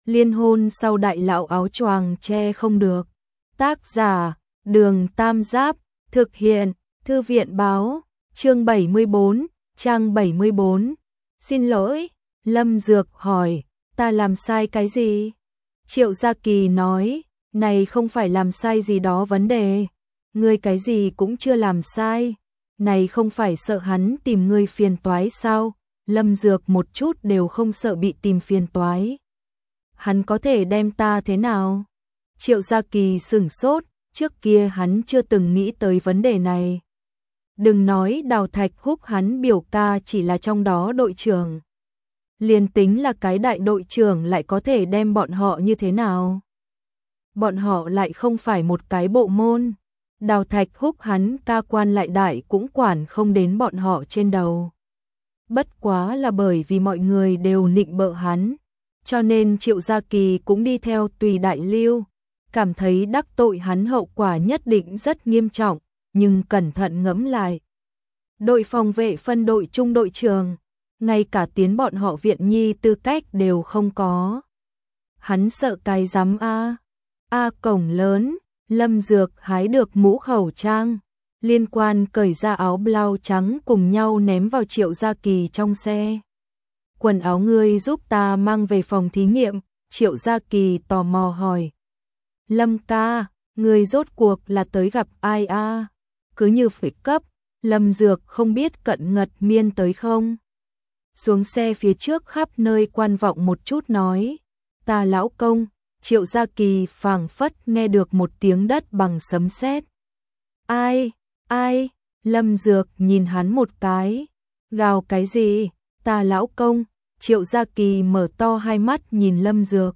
Liên hôn sau đại lão áo choàng che không được. Tác giả, Đường Tam Giáp, thực hiện, Thư viện báo, chương 74, trang 74. Xin lỗi, Lâm Dược hỏi, ta làm sai cái gì? Triệu Gia Kỳ nói, này không phải làm sai gì đó vấn đề. Ngươi cái gì cũng chưa làm sai. Này không phải sợ hắn tìm ngươi phiền toái sao? Lâm Dược một chút đều không sợ bị tìm phiền toái. Hắn có thể đem ta thế nào? Triệu Gia Kỳ sửng sốt, trước kia hắn chưa từng nghĩ tới vấn đề này. Đừng nói Đào Thạch Húc, hắn biểu ca chỉ là trong đó đội trưởng. Liền tính là cái đại đội trưởng lại có thể đem bọn họ như thế nào? Bọn họ lại không phải một cái bộ môn. Đào Thạch Húc hắn ca quan lại đại cũng quản không đến bọn họ trên đầu. Bất quá là bởi vì mọi người đều nịnh bợ hắn, cho nên Triệu Gia Kỳ cũng đi theo tùy đại lưu, cảm thấy đắc tội hắn hậu quả nhất định rất nghiêm trọng, nhưng cẩn thận ngẫm lại. Đội phòng vệ phân đội trung đội trưởng, ngay cả tiến bọn họ viện nhi tư cách đều không có. Hắn sợ cái rắm a. Cổng lớn, Lâm Dược hái được mũ khẩu trang, Liên Quan cởi ra áo blau trắng cùng nhau ném vào Triệu Gia Kỳ trong xe. Quần áo ngươi giúp ta mang về phòng thí nghiệm, Triệu Gia Kỳ tò mò hỏi. Lâm ca, ngươi rốt cuộc là tới gặp ai a? Cứ như phải cấp, Lâm Dược không biết Cận Ngật Miên tới không? Xuống xe phía trước khắp nơi quan vọng một chút nói. Ta lão công. Triệu Gia Kỳ phảng phất nghe được một tiếng đất bằng sấm sét. Ai, Lâm Dược nhìn hắn một cái. Gào cái gì? Ta lão công. Triệu Gia Kỳ mở to hai mắt nhìn Lâm Dược.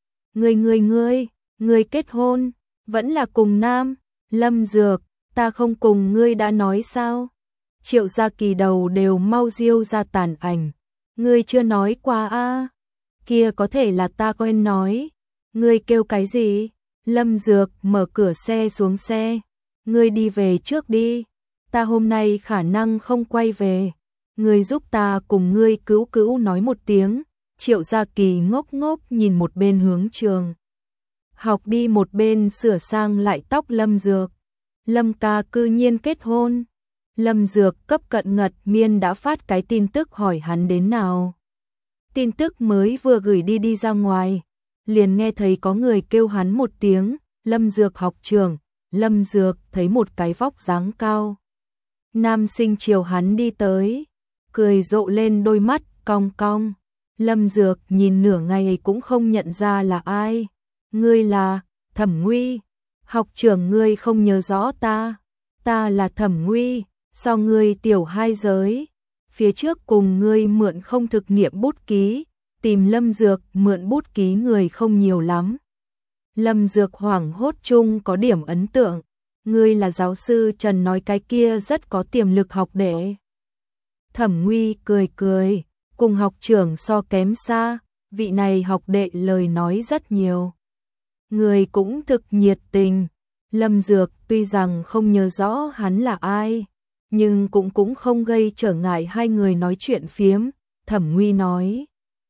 Ngươi kết hôn, vẫn là cùng nam. Lâm Dược, ta không cùng ngươi đã nói sao? Triệu Gia Kỳ đầu đều mau diêu ra tàn ảnh. Ngươi chưa nói qua a? Kia có thể là ta quên nói. Ngươi kêu cái gì? Lâm Dược mở cửa xe xuống xe. Ngươi đi về trước đi. Ta hôm nay khả năng không quay về. Ngươi giúp ta cùng ngươi cứu nói một tiếng. Triệu Gia Kỳ ngốc ngốc nhìn một bên hướng trường học đi, một bên sửa sang lại tóc Lâm Dược. Lâm ca cư nhiên kết hôn. Lâm Dược cấp Cận Ngật Miên đã phát cái tin tức hỏi hắn đến nào. Tin tức mới vừa gửi đi ra ngoài, liền nghe thấy có người kêu hắn một tiếng, Lâm Dược học trưởng. Lâm Dược thấy một cái vóc dáng cao nam sinh chiều hắn đi tới, cười rộ lên đôi mắt cong cong. Lâm Dược nhìn nửa ngày cũng không nhận ra là ai. Ngươi là Thẩm Nguy? Học trưởng ngươi không nhớ rõ ta? Ta là Thẩm Nguy, so ngươi tiểu 2 giới. Phía trước cùng ngươi mượn không thực nghiệm bút ký, tìm Lâm Dược mượn bút ký người không nhiều lắm. Lâm Dược hoảng hốt chung có điểm ấn tượng. Ngươi là giáo sư Trần nói cái kia rất có tiềm lực học đệ. Thẩm Nguy cười, cùng học trưởng so kém xa, vị này học đệ lời nói rất nhiều. Người cũng thực nhiệt tình. Lâm Dược tuy rằng không nhớ rõ hắn là ai, nhưng cũng không gây trở ngại hai người nói chuyện phiếm. Thẩm Nguy nói.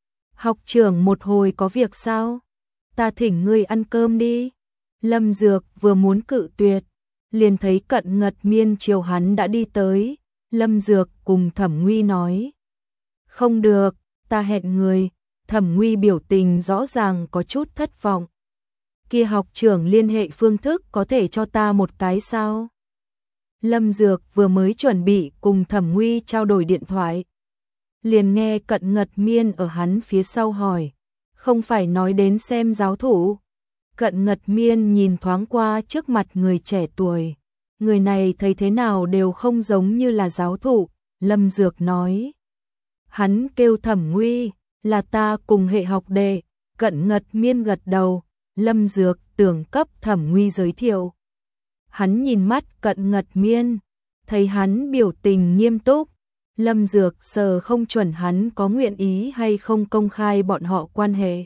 Học trưởng một hồi có việc sao? Ta thỉnh ngươi ăn cơm đi. Lâm Dược vừa muốn cự tuyệt, liền thấy Cận Ngật Miên chiều hắn đã đi tới. Lâm Dược cùng Thẩm Nguy nói. Không được, ta hẹn người. Thẩm Nguy biểu tình rõ ràng có chút thất vọng. Kia học trưởng liên hệ phương thức có thể cho ta một cái sao? Lâm Dược vừa mới chuẩn bị cùng Thẩm Nguy trao đổi điện thoại, liền nghe Cận Ngật Miên ở hắn phía sau hỏi. Không phải nói đến xem giáo thủ? Cận Ngật Miên nhìn thoáng qua trước mặt người trẻ tuổi. Người này thấy thế nào đều không giống như là giáo thủ. Lâm Dược nói. Hắn kêu Thẩm Nguy, là ta cùng hệ học đệ. Cận Ngật Miên gật đầu. Lâm Dược tưởng cấp Thẩm Nguy giới thiệu. Hắn nhìn mắt Cận Ngật Miên, thấy hắn biểu tình nghiêm túc. Lâm Dược sờ không chuẩn hắn có nguyện ý hay không công khai bọn họ quan hệ.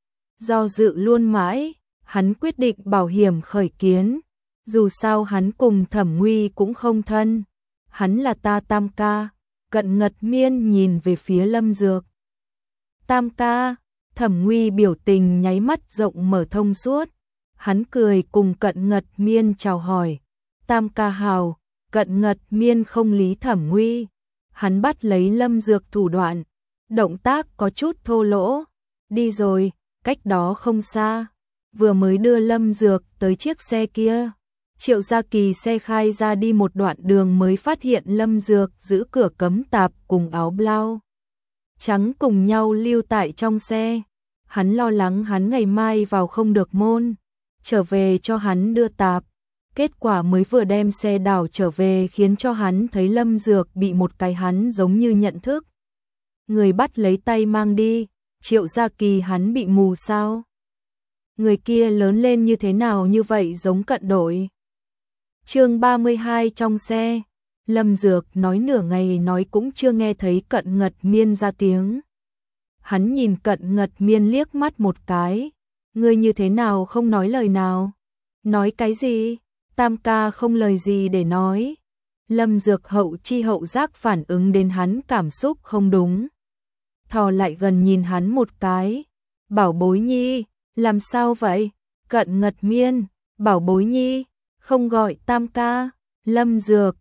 Do dự luôn mãi, hắn quyết định bảo hiểm khởi kiến. Dù sao hắn cùng Thẩm Nguy cũng không thân. Hắn là ta tam ca. Cận Ngật Miên nhìn về phía Lâm Dược. Tam ca. Thẩm Nguy biểu tình nháy mắt rộng mở thông suốt. Hắn cười cùng Cận Ngật Miên chào hỏi. Tam ca hào. Cận Ngật Miên không lý Thẩm Nguy. Hắn bắt lấy Lâm Dược thủ đoạn. Động tác có chút thô lỗ. Đi rồi, cách đó không xa. Vừa mới đưa Lâm Dược tới chiếc xe kia. Triệu Gia Kỳ xe khai ra đi một đoạn đường mới phát hiện Lâm Dược giữ cửa cấm tạp cùng áo blau trắng cùng nhau lưu tại trong xe. Hắn lo lắng hắn ngày mai vào không được môn, trở về cho hắn đưa tạp. Kết quả mới vừa đem xe đảo trở về khiến cho hắn thấy Lâm Dược bị một cái hắn giống như nhận thức. Người bắt lấy tay mang đi. Triệu Gia Kỳ hắn bị mù sao? Người kia lớn lên như thế nào như vậy giống Cận đội. Chương 32 trong xe. Lâm Dược nói nửa ngày nói cũng chưa nghe thấy Cận Ngật Miên ra tiếng. Hắn nhìn Cận Ngật Miên liếc mắt một cái. Ngươi như thế nào không nói lời nào? Nói cái gì? Tam ca không lời gì để nói. Lâm Dược hậu chi hậu giác phản ứng đến hắn cảm xúc không đúng. Thò lại gần nhìn hắn một cái. Bảo bối nhi, làm sao vậy? Cận Ngật Miên, bảo bối nhi, không gọi tam ca. Lâm Dược,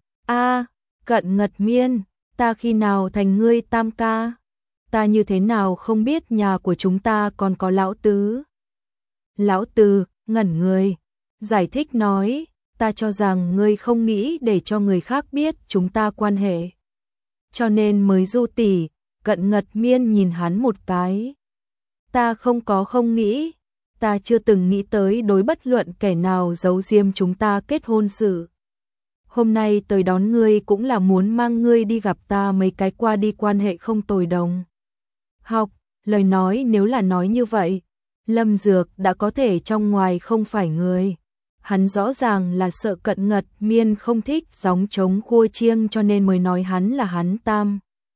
Cận Ngật Miên, ta khi nào thành ngươi tam ca? Ta như thế nào không biết nhà của chúng ta còn có lão tứ? Lão tứ, ngẩn người, giải thích nói, ta cho rằng ngươi không nghĩ để cho người khác biết chúng ta quan hệ. Cho nên mới du tỉ. Cận Ngật Miên nhìn hắn một cái. Ta không nghĩ, ta chưa từng nghĩ tới đối bất luận kẻ nào giấu diêm chúng ta kết hôn sự. Hôm nay tới đón ngươi cũng là muốn mang ngươi đi gặp ta mấy cái qua đi quan hệ không tồi đồng. Học, lời nói nếu là nói như vậy, Lâm Dược đã có thể trong ngoài không phải người. Hắn rõ ràng là sợ Cận Ngật Miên không thích gióng trống khua chiêng cho nên mới nói hắn là hắn tam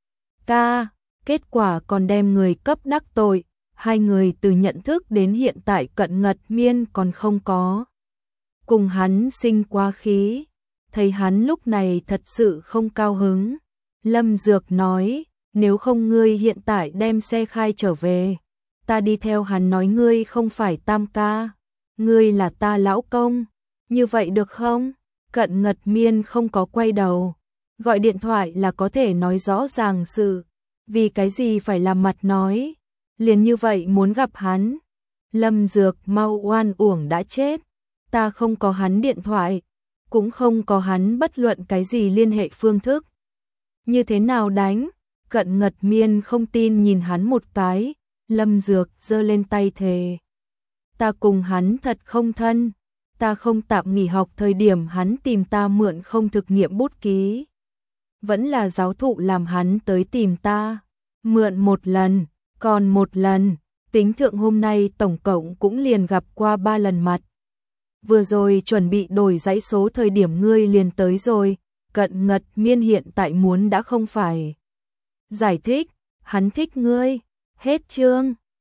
ca. Kết quả còn đem người cấp đắc tội. Hai người từ nhận thức đến hiện tại Cận Ngật Miên còn không có cùng hắn sinh quá khí. Thấy hắn lúc này thật sự không cao hứng. Lâm Dược nói, nếu không ngươi hiện tại đem xe khai trở về, ta đi theo hắn nói ngươi không phải tam ca, ngươi là ta lão công, như vậy được không? Cận Ngật Miên không có quay đầu, gọi điện thoại là có thể nói rõ ràng sự, vì cái gì phải làm mặt nói, liền như vậy muốn gặp hắn. Lâm Dược mau oan uổng đã chết, ta không có hắn điện thoại, cũng không có hắn bất luận cái gì liên hệ phương thức. Như thế nào đánh? Cận Ngật Miên không tin nhìn hắn một cái. Lâm Dược giơ lên tay thề. Ta cùng hắn thật không thân. Ta không tạm nghỉ học thời điểm hắn tìm ta mượn không thực nghiệm bút ký. Vẫn là giáo thụ làm hắn tới tìm ta. Mượn một lần, còn một lần. Tính thượng hôm nay tổng cộng cũng liền gặp qua 3 lần mặt. Vừa rồi chuẩn bị đổi dãy số thời điểm ngươi liền tới rồi. Cận Ngật Miên hiện tại muốn đã không phải giải thích, hắn thích ngươi. Hết chương.